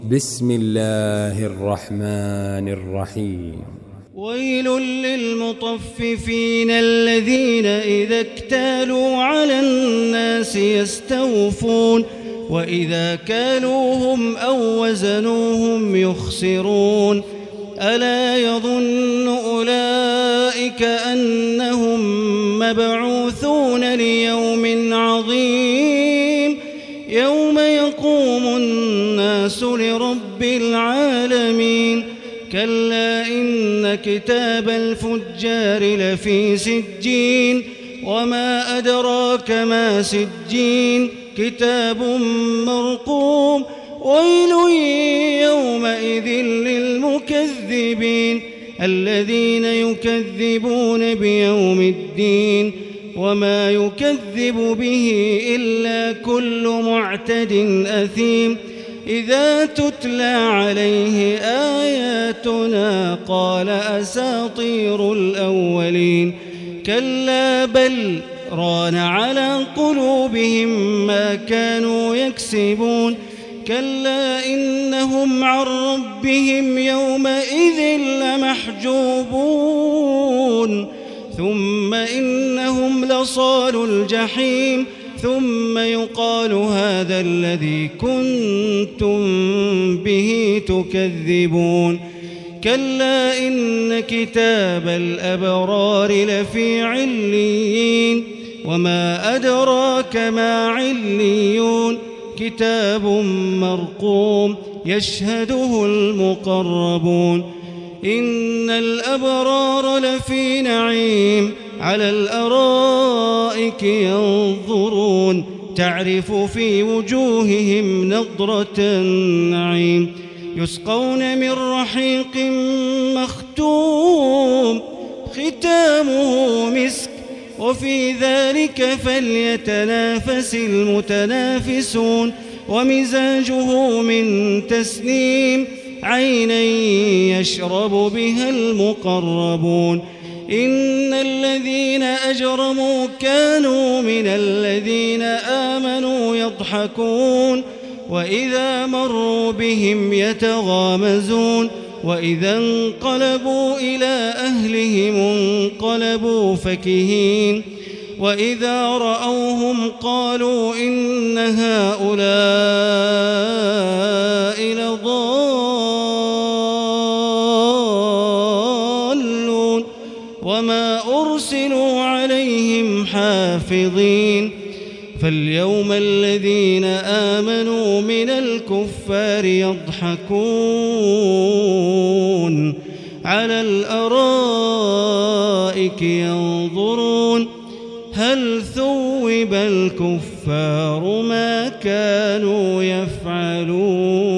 بسم الله الرحمن الرحيم. ويل للمطففين الذين إذا اكتالوا على الناس يستوفون وإذا كالوهم أو وزنوهم يخسرون ألا يظن أولئك أنهم مبعوثون ليوم عظيم يوم يقوم الناس لرب العالمين كلا إن كتاب الفجار لفي سجين وما أدراك ما سجين كتاب مرقوم ويل يومئذ للمكذبين الذين يكذبون بيوم الدين وما يكذب به إلا كل معتد أثيم إذا تتلى عليه آياتنا قال أساطير الأولين كلا بل ران على قلوبهم ما كانوا يكسبون كلا إنهم عن ربهم يومئذ لمحجوبون ثم إنهم لصالوا الجحيم ثم يقال هذا الذي كنتم به تكذبون كلا إن كتاب الأبرار لفي عليين وما أدراك ما عليون كتاب مرقوم يشهده المقربون إن الأبرار لفي نعيم على الأرائك ينظرون تعرف في وجوههم نضرة النعيم يسقون من رحيق مختوم ختامه مسك وفي ذلك فليتنافس المتنافسون ومزاجه من تسنيم عينا يشرب بها المقربون إن الذين أجرموا كانوا من الذين آمنوا يضحكون وإذا مروا بهم يتغامزون وإذا انقلبوا إلى أهلهم انقلبوا فكهين وإذا رأوهم قالوا إن هؤلاء لضالون وما أرسلوا عليهم حافظين فاليوم الذين آمنوا من الكفار يضحكون على الأرائك ينظرون هل ثوب الكفار ما كانوا يفعلون